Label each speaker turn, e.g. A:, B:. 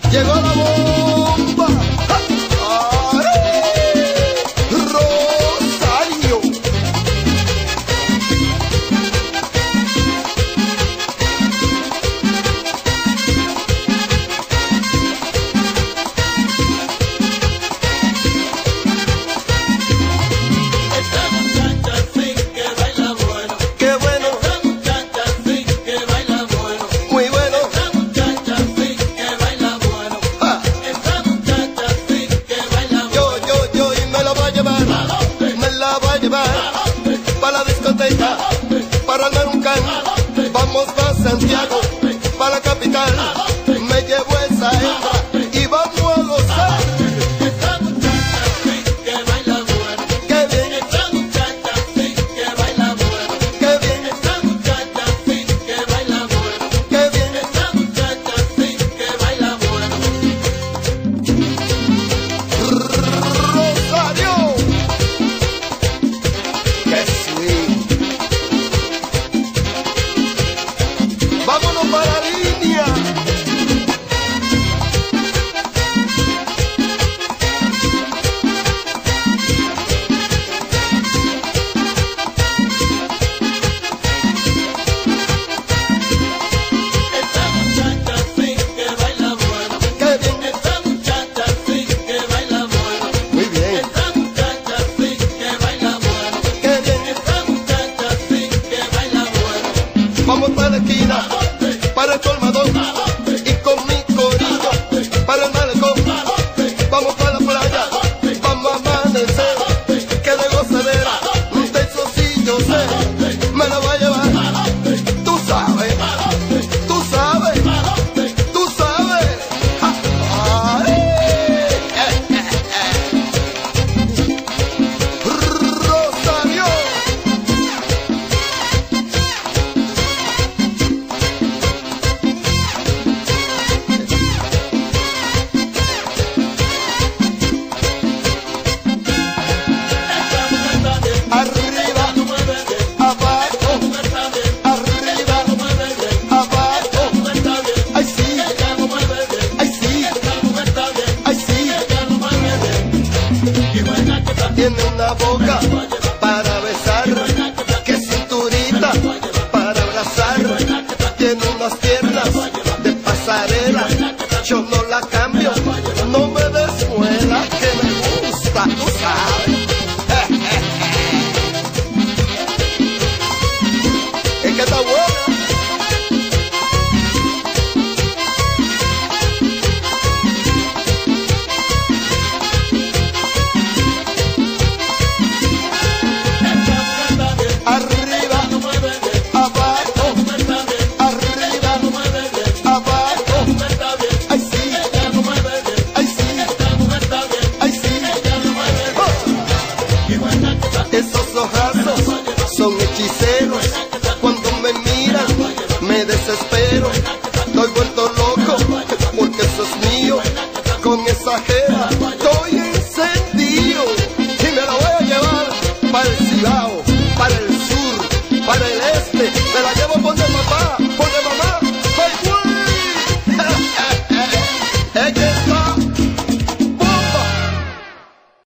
A: Llegó la bomba. Rosario.
B: Esta muchacha sí que baila bueno.
A: Qué bueno,
B: Esta muchacha sí que baila bueno.
A: muy bueno.
B: Esta muchacha sí que baila bueno.
A: Ja.
B: Esta muchacha sí que baila bueno.
A: Yo, y me la voy a llevar. Me la voy a llevar. Para la discoteca. Para andar un can. Vamos pa' Santiago. Para la capital. Me llevo esa hembra. Y vamos a gozar.
B: Esta muchacha sí que baila bueno.
A: Qué bien,
B: Esta muchacha sí que baila bueno.
A: qué bien,
B: Esta muchacha sí que baila bueno.
A: qué bien.
B: Esta muchacha sí que baila bueno.
A: Rosario. Qué sweet. Vámonos para la línea.
B: Esta muchacha sí que baila bueno.
A: Qué bien,
B: Esta muchacha sí que baila bueno.
A: muy bien.
B: Esta muchacha sí que baila bueno.
A: Qué bien.
B: Esta muchacha sí que baila bueno.
A: Vamos para la esquina, para el colmadón y con mi corillo para el malecón. Vamos para la playa, vamos a amanecer, que de gozadera, de eso sí yo sé, me la voy a llevar. Tú sabes, tú sabes, tú sabes. Ay. Rosario. Arriba, abajo, arriba, abajo. Ay sí, ay sí, ay sí. Tiene una boca para besar, que cinturita para abrazar. Tiene unas piernas de pasarela, yo no la cambio, no me desmuela, que me gusta, tú sabes. Es que está buena. Arriba, abajo, arriba, abajo. Ay sí, ay sí, ay sí. Oh. Esos ojazos son hechiceros.